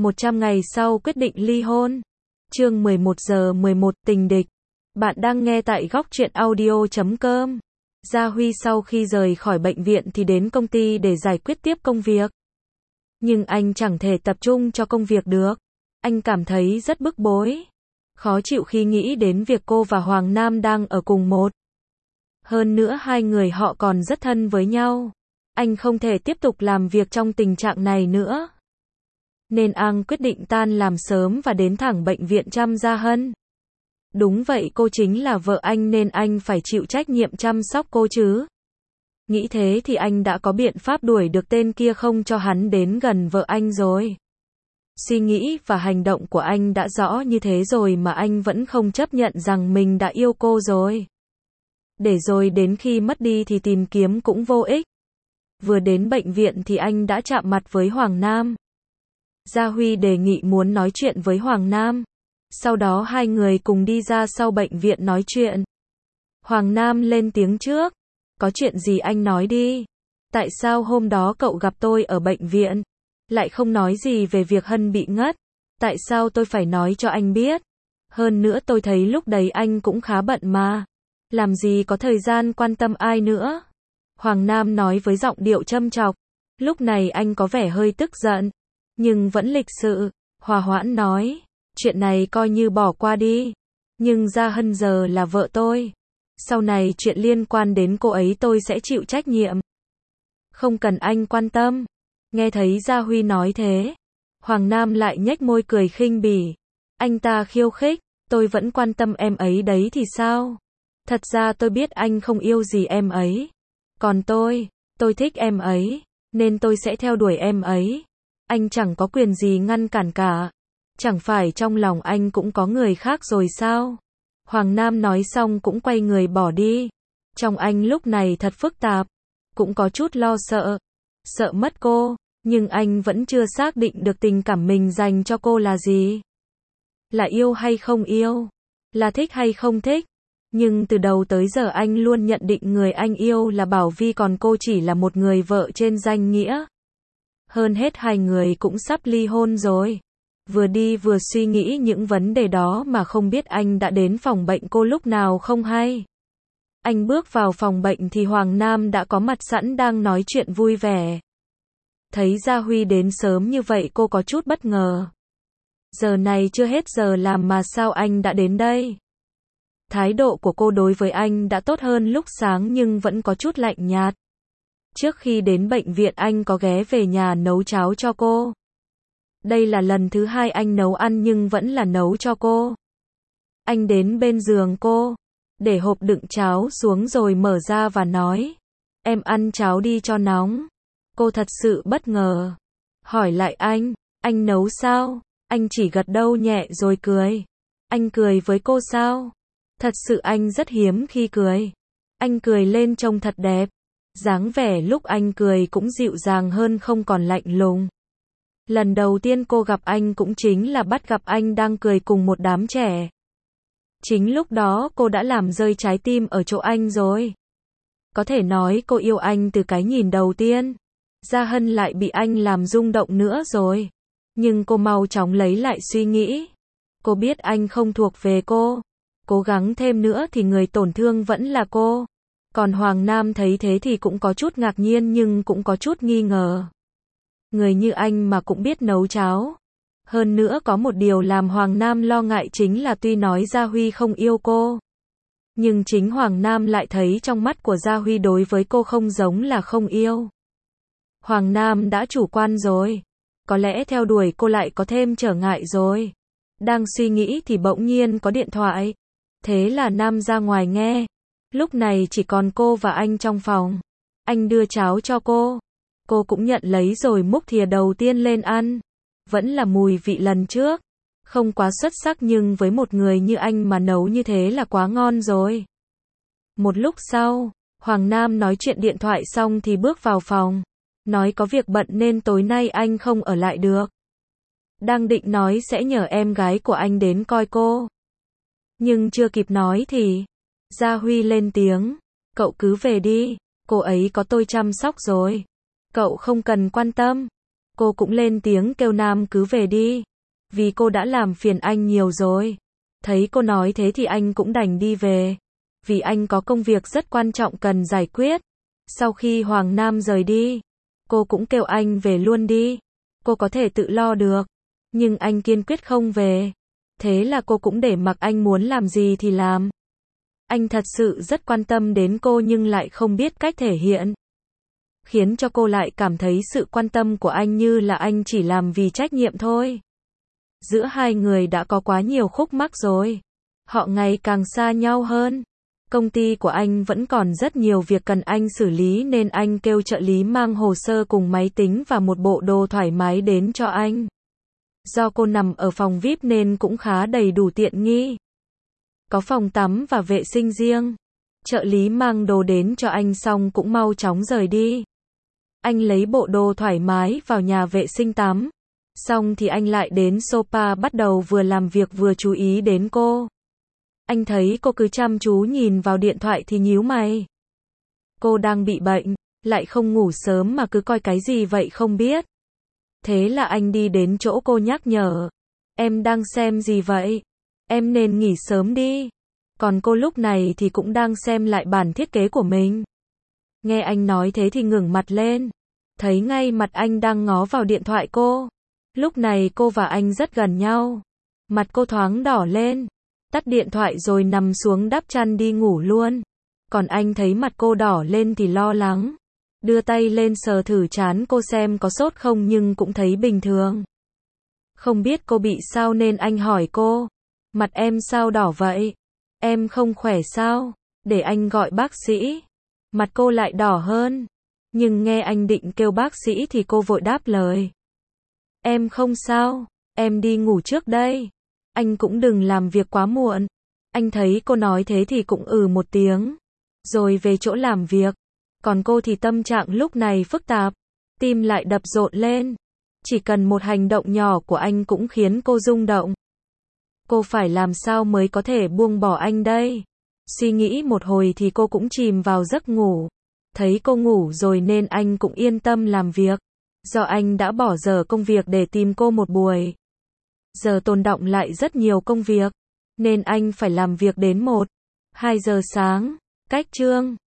100 ngày sau quyết định ly hôn. Chương 11:11 Tình địch. Bạn đang nghe tại góc truyện audio.com. Gia Huy sau khi rời khỏi bệnh viện thì đến công ty để giải quyết tiếp công việc. Nhưng anh chẳng thể tập trung cho công việc được. Anh cảm thấy rất bức bối. Khó chịu khi nghĩ đến việc cô và Hoàng Nam đang ở cùng một. Hơn nữa hai người họ còn rất thân với nhau. Anh không thể tiếp tục làm việc trong tình trạng này nữa. Nên anh quyết định tan làm sớm và đến thẳng bệnh viện chăm Gia Hân. Đúng vậy, cô chính là vợ anh nên anh phải chịu trách nhiệm chăm sóc cô chứ. Nghĩ thế thì anh đã có biện pháp đuổi được tên kia không cho hắn đến gần vợ anh rồi. Suy nghĩ và hành động của anh đã rõ như thế rồi mà anh vẫn không chấp nhận rằng mình đã yêu cô rồi. Để rồi đến khi mất đi thì tìm kiếm cũng vô ích. Vừa đến bệnh viện thì anh đã chạm mặt với Hoàng Nam. Gia Huy đề nghị muốn nói chuyện với Hoàng Nam. Sau đó hai người cùng đi ra sau bệnh viện nói chuyện. Hoàng Nam lên tiếng trước. Có chuyện gì anh nói đi. Tại sao hôm đó cậu gặp tôi ở bệnh viện? Lại không nói gì về việc Hân bị ngất. Tại sao tôi phải nói cho anh biết? Hơn nữa tôi thấy lúc đấy anh cũng khá bận mà. Làm gì có thời gian quan tâm ai nữa? Hoàng Nam nói với giọng điệu châm chọc. Lúc này anh có vẻ hơi tức giận. Nhưng vẫn lịch sự, hòa hoãn nói. Chuyện này coi như bỏ qua đi. Nhưng Gia Hân giờ là vợ tôi. Sau này chuyện liên quan đến cô ấy tôi sẽ chịu trách nhiệm. Không cần anh quan tâm. Nghe thấy Gia Huy nói thế. Hoàng Nam lại nhếch môi cười khinh bỉ. Anh ta khiêu khích. Tôi vẫn quan tâm em ấy đấy thì sao? Thật ra tôi biết anh không yêu gì em ấy. Còn tôi thích em ấy. Nên tôi sẽ theo đuổi em ấy. Anh chẳng có quyền gì ngăn cản cả. Chẳng phải trong lòng anh cũng có người khác rồi sao? Hoàng Nam nói xong cũng quay người bỏ đi. Trong anh lúc này thật phức tạp. Cũng có chút lo sợ. Sợ mất cô. Nhưng anh vẫn chưa xác định được tình cảm mình dành cho cô là gì. Là yêu hay không yêu? Là thích hay không thích? Nhưng từ đầu tới giờ anh luôn nhận định người anh yêu là Bảo Vi, còn cô chỉ là một người vợ trên danh nghĩa. Hơn hết hai người cũng sắp ly hôn rồi. Vừa đi vừa suy nghĩ những vấn đề đó mà không biết anh đã đến phòng bệnh cô lúc nào không hay. Anh bước vào phòng bệnh thì Hoàng Nam đã có mặt sẵn đang nói chuyện vui vẻ. Thấy Gia Huy đến sớm như vậy cô có chút bất ngờ. Giờ này chưa hết giờ làm mà sao anh đã đến đây? Thái độ của cô đối với anh đã tốt hơn lúc sáng nhưng vẫn có chút lạnh nhạt. Trước khi đến bệnh viện anh có ghé về nhà nấu cháo cho cô. Đây là lần thứ hai anh nấu ăn nhưng vẫn là nấu cho cô. Anh đến bên giường cô, để hộp đựng cháo xuống rồi mở ra và nói. Em ăn cháo đi cho nóng. Cô thật sự bất ngờ. Hỏi lại anh nấu sao? Anh chỉ gật đầu nhẹ rồi cười. Anh cười với cô sao? Thật sự anh rất hiếm khi cười. Anh cười lên trông thật đẹp. Dáng vẻ lúc anh cười cũng dịu dàng hơn, không còn lạnh lùng. Lần đầu tiên cô gặp anh cũng chính là bắt gặp anh đang cười cùng một đám trẻ. Chính lúc đó cô đã làm rơi trái tim ở chỗ anh rồi. Có thể nói cô yêu anh từ cái nhìn đầu tiên. Gia Hân lại bị anh làm rung động nữa rồi. Nhưng cô mau chóng lấy lại suy nghĩ. Cô biết anh không thuộc về cô. Cố gắng thêm nữa thì người tổn thương vẫn là cô. Còn Hoàng Nam thấy thế thì cũng có chút ngạc nhiên nhưng cũng có chút nghi ngờ. Người như anh mà cũng biết nấu cháo. Hơn nữa có một điều làm Hoàng Nam lo ngại chính là tuy nói Gia Huy không yêu cô. Nhưng chính Hoàng Nam lại thấy trong mắt của Gia Huy đối với cô không giống là không yêu. Hoàng Nam đã chủ quan rồi. Có lẽ theo đuổi cô lại có thêm trở ngại rồi. Đang suy nghĩ thì bỗng nhiên có điện thoại. Thế là Nam ra ngoài nghe. Lúc này chỉ còn cô và anh trong phòng. Anh đưa cháo cho cô. Cô cũng nhận lấy rồi múc thìa đầu tiên lên ăn. Vẫn là mùi vị lần trước. Không quá xuất sắc nhưng với một người như anh mà nấu như thế là quá ngon rồi. Một lúc sau, Hoàng Nam nói chuyện điện thoại xong thì bước vào phòng. Nói có việc bận nên tối nay anh không ở lại được. Đang định nói sẽ nhờ em gái của anh đến coi cô. Nhưng chưa kịp nói thì Gia Huy lên tiếng. Cậu cứ về đi. Cô ấy có tôi chăm sóc rồi. Cậu không cần quan tâm. Cô cũng lên tiếng kêu Nam cứ về đi. Vì cô đã làm phiền anh nhiều rồi. Thấy cô nói thế thì anh cũng đành đi về. Vì anh có công việc rất quan trọng cần giải quyết. Sau khi Hoàng Nam rời đi, cô cũng kêu anh về luôn đi. Cô có thể tự lo được. Nhưng anh kiên quyết không về. Thế là cô cũng để mặc anh muốn làm gì thì làm. Anh thật sự rất quan tâm đến cô nhưng lại không biết cách thể hiện. Khiến cho cô lại cảm thấy sự quan tâm của anh như là anh chỉ làm vì trách nhiệm thôi. Giữa hai người đã có quá nhiều khúc mắc rồi. Họ ngày càng xa nhau hơn. Công ty của anh vẫn còn rất nhiều việc cần anh xử lý nên anh kêu trợ lý mang hồ sơ cùng máy tính và một bộ đồ thoải mái đến cho anh. Do cô nằm ở phòng VIP nên cũng khá đầy đủ tiện nghi. Có phòng tắm và vệ sinh riêng. Trợ lý mang đồ đến cho anh xong cũng mau chóng rời đi. Anh lấy bộ đồ thoải mái vào nhà vệ sinh tắm. Xong thì anh lại đến sofa bắt đầu vừa làm việc vừa chú ý đến cô. Anh thấy cô cứ chăm chú nhìn vào điện thoại thì nhíu mày. Cô đang bị bệnh, lại không ngủ sớm mà cứ coi cái gì vậy không biết. Thế là anh đi đến chỗ cô nhắc nhở. Em đang xem gì vậy? Em nên nghỉ sớm đi. Còn cô lúc này thì cũng đang xem lại bản thiết kế của mình. Nghe anh nói thế thì ngẩng mặt lên. Thấy ngay mặt anh đang ngó vào điện thoại cô. Lúc này cô và anh rất gần nhau. Mặt cô thoáng đỏ lên. Tắt điện thoại rồi nằm xuống đắp chăn đi ngủ luôn. Còn anh thấy mặt cô đỏ lên thì lo lắng. Đưa tay lên sờ thử trán cô xem có sốt không nhưng cũng thấy bình thường. Không biết cô bị sao nên anh hỏi cô. Mặt em sao đỏ vậy? Em không khỏe sao? Để anh gọi bác sĩ. Mặt cô lại đỏ hơn. Nhưng nghe anh định kêu bác sĩ thì cô vội đáp lời. Em không sao, em đi ngủ trước đây. Anh cũng đừng làm việc quá muộn. Anh thấy cô nói thế thì cũng một tiếng. Rồi về chỗ làm việc. Còn cô thì tâm trạng lúc này phức tạp. Tim lại đập rộn lên. Chỉ cần một hành động nhỏ của anh cũng khiến cô rung động. Cô phải làm sao mới có thể buông bỏ anh đây? Suy nghĩ một hồi thì cô cũng chìm vào giấc ngủ. Thấy cô ngủ rồi nên anh cũng yên tâm làm việc. Do anh đã bỏ giờ công việc để tìm cô một buổi. Giờ tồn đọng lại rất nhiều công việc. Nên anh phải làm việc đến 1, 2 giờ sáng. Cách chương